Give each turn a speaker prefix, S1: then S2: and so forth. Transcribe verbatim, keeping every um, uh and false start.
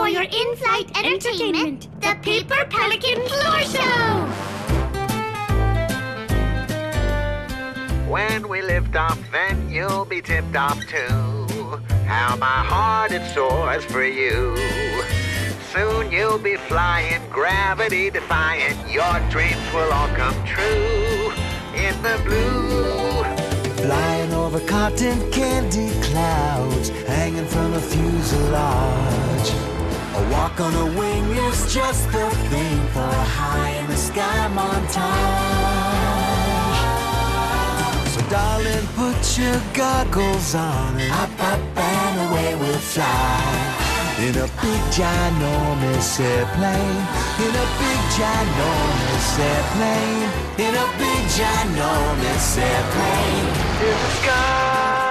S1: for your in-flight entertainment, the Paper Pelican Floor Show!
S2: When we lift off, then you'll be tipped off too. How my heart it soars for you. Soon you'll be flying, gravity defying. Your dreams will all come true in the blue.
S3: Flying over cotton candy clouds, hanging from a fuselage. A walk on a wing is just the thing for a high in the sky montage. So darling, put your goggles on and up, up and away we'll fly. In a big ginormous airplane, in a big ginormous airplane, in a big ginormous airplane, in the sky.